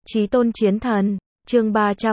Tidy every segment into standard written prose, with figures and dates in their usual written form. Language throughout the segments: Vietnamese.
Chí tôn chiến thần, chương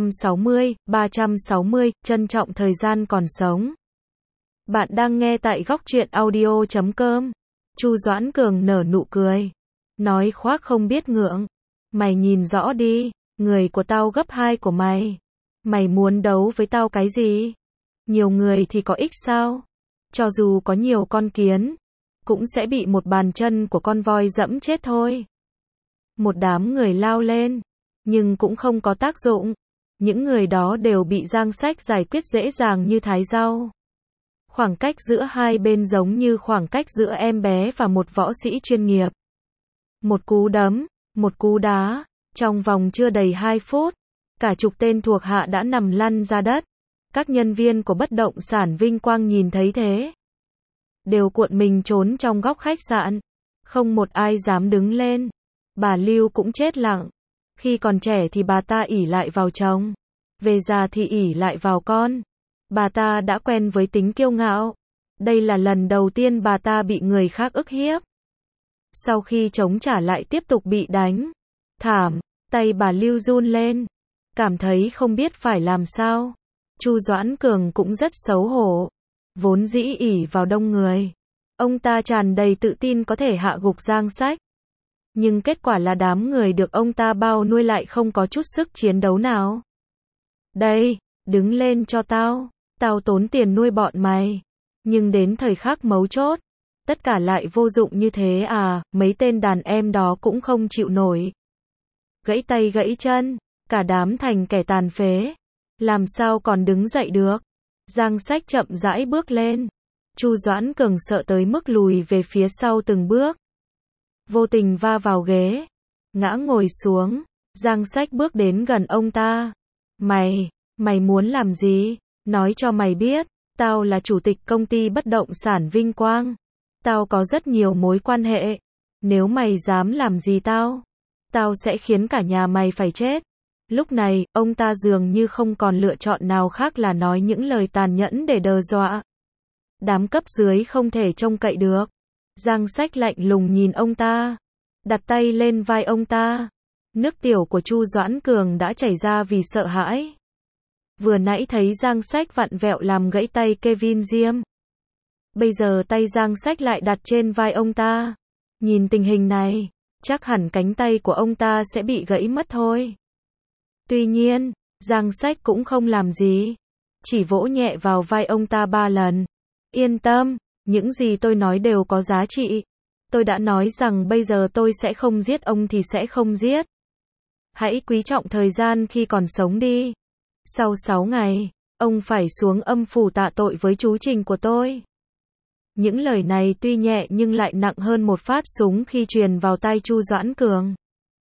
360, trân trọng thời gian còn sống. Bạn đang nghe tại góc truyện audio.com. Chu Doãn Cường nở nụ cười. Nói khoác không biết ngượng. Mày nhìn rõ đi, người của tao gấp 2 của mày. Mày muốn đấu với tao cái gì? Nhiều người thì có ích sao? Cho dù có nhiều con kiến, cũng sẽ bị một bàn chân của con voi dẫm chết thôi. Một đám người lao lên, nhưng cũng không có tác dụng. Những người đó đều bị Giang Sách giải quyết dễ dàng như thái rau. Khoảng cách giữa hai bên giống như khoảng cách giữa em bé và một võ sĩ chuyên nghiệp. Một cú đấm, một cú đá, trong vòng chưa đầy 2 phút, cả chục tên thuộc hạ đã nằm lăn ra đất. Các nhân viên của bất động sản Vinh Quang nhìn thấy thế, đều cuộn mình trốn trong góc khách sạn. Không một ai dám đứng lên. Bà Lưu cũng chết lặng. Khi còn trẻ thì bà ta ỷ lại vào chồng, về già thì ỷ lại vào con. Bà ta đã quen với tính kiêu ngạo. Đây là lần đầu tiên bà ta bị người khác ức hiếp. Sau khi chống trả lại tiếp tục bị đánh. Thảm, tay bà Lưu run lên, cảm thấy không biết phải làm sao. Chu Doãn Cường cũng rất xấu hổ. Vốn dĩ ỷ vào đông người, ông ta tràn đầy tự tin có thể hạ gục Giang Sách. Nhưng kết quả là đám người được ông ta bao nuôi lại không có chút sức chiến đấu nào. Đây, đứng lên cho tao. Tao tốn tiền nuôi bọn mày. Nhưng đến thời khắc mấu chốt, tất cả lại vô dụng như thế à, mấy tên đàn em đó cũng không chịu nổi. Gãy tay gãy chân, cả đám thành kẻ tàn phế. Làm sao còn đứng dậy được? Giang Sách chậm rãi bước lên. Chu Doãn Cường sợ tới mức lùi về phía sau từng bước. Vô tình va vào ghế, ngã ngồi xuống. Giang Sách bước đến gần ông ta. Mày muốn làm gì? Nói cho mày biết, tao là chủ tịch công ty bất động sản Vinh Quang. Tao có rất nhiều mối quan hệ. Nếu mày dám làm gì tao sẽ khiến cả nhà mày phải chết. Lúc này, ông ta dường như không còn lựa chọn nào khác là nói những lời tàn nhẫn để đe dọa. Đám cấp dưới không thể trông cậy được. Giang Sách lạnh lùng nhìn ông ta, đặt tay lên vai ông ta. Nước tiểu của Chu Doãn Cường đã chảy ra vì sợ hãi. Vừa nãy thấy Giang Sách vặn vẹo làm gãy tay Kevin Diêm. Bây giờ tay Giang Sách lại đặt trên vai ông ta. Nhìn tình hình này, chắc hẳn cánh tay của ông ta sẽ bị gãy mất thôi. Tuy nhiên, Giang Sách cũng không làm gì, chỉ vỗ nhẹ vào vai ông ta 3 lần. Yên tâm, những gì tôi nói đều có giá trị. Tôi đã nói rằng bây giờ tôi sẽ không giết ông thì sẽ không giết. Hãy quý trọng thời gian khi còn sống đi. Sau 6 ngày, ông phải xuống âm phủ tạ tội với chú Trình của tôi. Những lời này tuy nhẹ nhưng lại nặng hơn một phát súng khi truyền vào tai Chu Doãn Cường.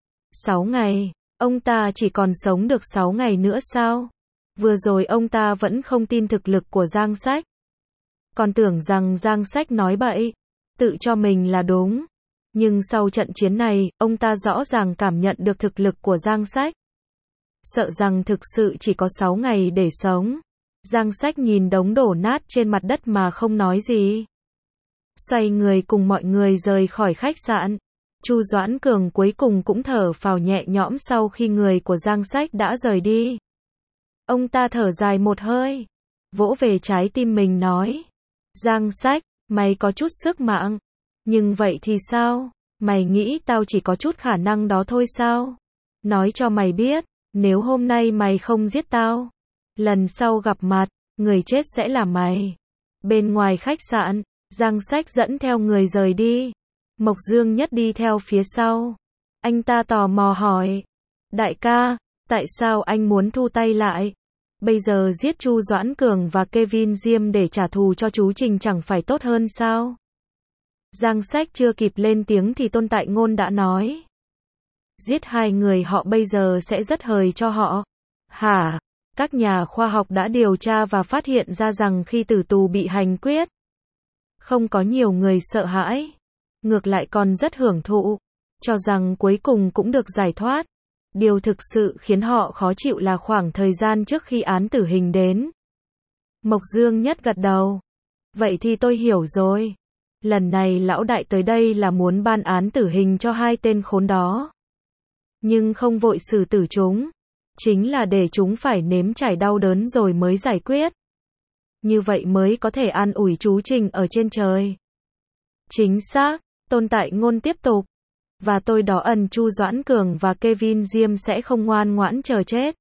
6 ngày, ông ta chỉ còn sống được 6 ngày nữa sao? Vừa rồi ông ta vẫn không tin thực lực của Giang Sách. Còn tưởng rằng Giang Sách nói bậy, tự cho mình là đúng. Nhưng sau trận chiến này, ông ta rõ ràng cảm nhận được thực lực của Giang Sách. Sợ rằng thực sự chỉ có 6 ngày để sống. Giang Sách nhìn đống đổ nát trên mặt đất mà không nói gì. Xoay người cùng mọi người rời khỏi khách sạn. Chu Doãn Cường cuối cùng cũng thở phào nhẹ nhõm sau khi người của Giang Sách đã rời đi. Ông ta thở dài một hơi, vỗ về trái tim mình nói. Giang Sách, mày có chút sức mạnh. Nhưng vậy thì sao? Mày nghĩ tao chỉ có chút khả năng đó thôi sao? Nói cho mày biết, nếu hôm nay mày không giết tao, lần sau gặp mặt, người chết sẽ là mày. Bên ngoài khách sạn, Giang Sách dẫn theo người rời đi. Mộc Dương Nhất đi theo phía sau. Anh ta tò mò hỏi. Đại ca, tại sao anh muốn thu tay lại? Bây giờ giết Chu Doãn Cường và Kevin Diêm để trả thù cho chú Trình chẳng phải tốt hơn sao? Giang Sách chưa kịp lên tiếng thì Tôn Tại Ngôn đã nói. Giết 2 người họ bây giờ sẽ rất hời cho họ. Hả? Các nhà khoa học đã điều tra và phát hiện ra rằng khi tử tù bị hành quyết, không có nhiều người sợ hãi. Ngược lại còn rất hưởng thụ, cho rằng cuối cùng cũng được giải thoát. Điều thực sự khiến họ khó chịu là khoảng thời gian trước khi án tử hình đến. Mộc Dương Nhất gật đầu. Vậy thì tôi hiểu rồi. Lần này lão đại tới đây là muốn ban án tử hình cho 2 tên khốn đó. nhưng không vội xử tử chúng. Chính là để chúng phải nếm trải đau đớn rồi mới giải quyết. Như vậy mới có thể an ủi chú Trình ở trên trời. Chính xác, Tôn Tại Ngôn tiếp tục. Và tôi đoán Chu Doãn Cường và Kevin Diêm sẽ không ngoan ngoãn chờ chết.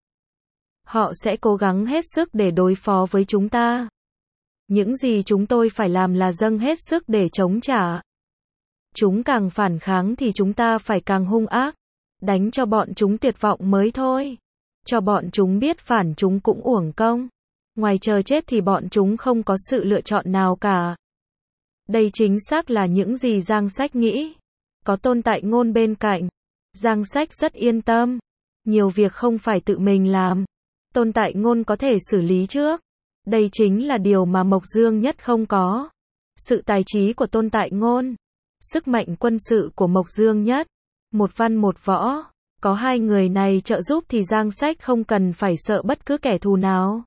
Họ sẽ cố gắng hết sức để đối phó với chúng ta. Những gì chúng tôi phải làm là dâng hết sức để chống trả. Chúng càng phản kháng thì chúng ta phải càng hung ác. Đánh cho bọn chúng tuyệt vọng mới thôi. Cho bọn chúng biết phản chúng cũng uổng công. Ngoài chờ chết thì bọn chúng không có sự lựa chọn nào cả. Đây chính xác là những gì Giang Sách nghĩ. Có Tôn Tại Ngôn bên cạnh, Giang Sách rất yên tâm. Nhiều việc không phải tự mình làm. Tôn Tại Ngôn có thể xử lý trước. Đây chính là điều mà Mộc Dương Nhất không có. Sự tài trí của Tôn Tại Ngôn, sức mạnh quân sự của Mộc Dương Nhất, một văn một võ. Có hai người này trợ giúp thì Giang Sách không cần phải sợ bất cứ kẻ thù nào.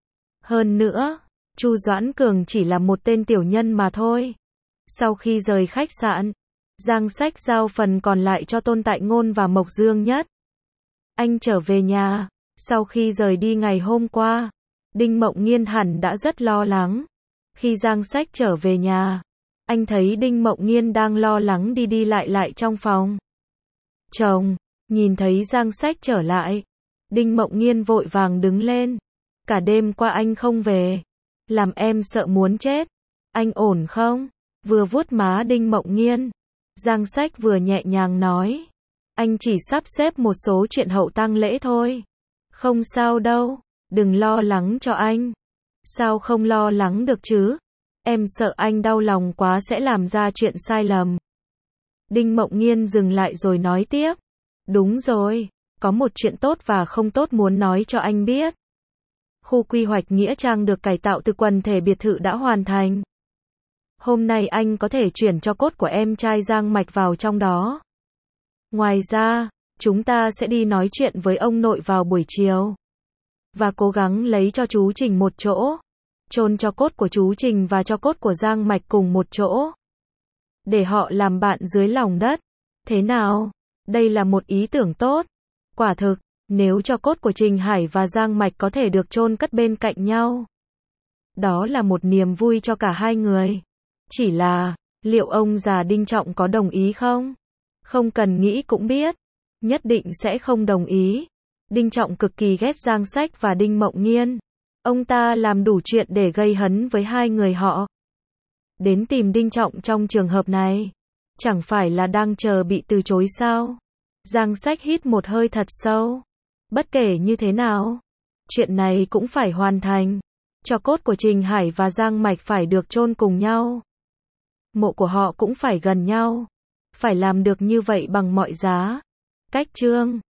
Hơn nữa, Chu Doãn Cường chỉ là một tên tiểu nhân mà thôi. Sau khi rời khách sạn, Giang Sách giao phần còn lại cho Tôn Tại Ngôn và Mộc Dương Nhất. Anh trở về nhà. Sau khi rời đi ngày hôm qua, Đinh Mộng Nghiên hẳn đã rất lo lắng. Khi Giang Sách trở về nhà, anh thấy Đinh Mộng Nghiên đang lo lắng đi đi lại trong phòng. Chồng, nhìn thấy Giang Sách trở lại, Đinh Mộng Nghiên vội vàng đứng lên. Cả đêm qua anh không về, làm em sợ muốn chết. Anh ổn không? Vừa vuốt má Đinh Mộng Nghiên, Giang Sách vừa nhẹ nhàng nói. Anh chỉ sắp xếp một số chuyện hậu tang lễ thôi. Không sao đâu, đừng lo lắng cho anh. Sao không lo lắng được chứ? Em sợ anh đau lòng quá sẽ làm ra chuyện sai lầm. Đinh Mộng Nghiên dừng lại rồi nói tiếp. Đúng rồi, có một chuyện tốt và không tốt muốn nói cho anh biết. Khu quy hoạch Nghĩa Trang được cải tạo từ quần thể biệt thự đã hoàn thành. Hôm nay anh có thể chuyển cho cốt của em trai Giang Mạch vào trong đó. Ngoài ra, chúng ta sẽ đi nói chuyện với ông nội vào buổi chiều. Và cố gắng lấy cho chú Trình một chỗ. Chôn cho cốt của chú Trình và cho cốt của Giang Mạch cùng một chỗ. Để họ làm bạn dưới lòng đất. Thế nào? Đây là một ý tưởng tốt. Quả thực, nếu cho cốt của Trình Hải và Giang Mạch có thể được chôn cất bên cạnh nhau. Đó là một niềm vui cho cả hai người. Chỉ là, liệu ông già Đinh Trọng có đồng ý không? Không cần nghĩ cũng biết. Nhất định sẽ không đồng ý. Đinh Trọng cực kỳ ghét Giang Sách và Đinh Mộng Nghiên. Ông ta làm đủ chuyện để gây hấn với hai người họ. Đến tìm Đinh Trọng trong trường hợp này. Chẳng phải là đang chờ bị từ chối sao? Giang Sách hít một hơi thật sâu. Bất kể như thế nào, chuyện này cũng phải hoàn thành. Cho cốt của Trình Hải và Giang Mạch phải được chôn cùng nhau. Mộ của họ cũng phải gần nhau. Phải làm được như vậy bằng mọi giá. Cách chương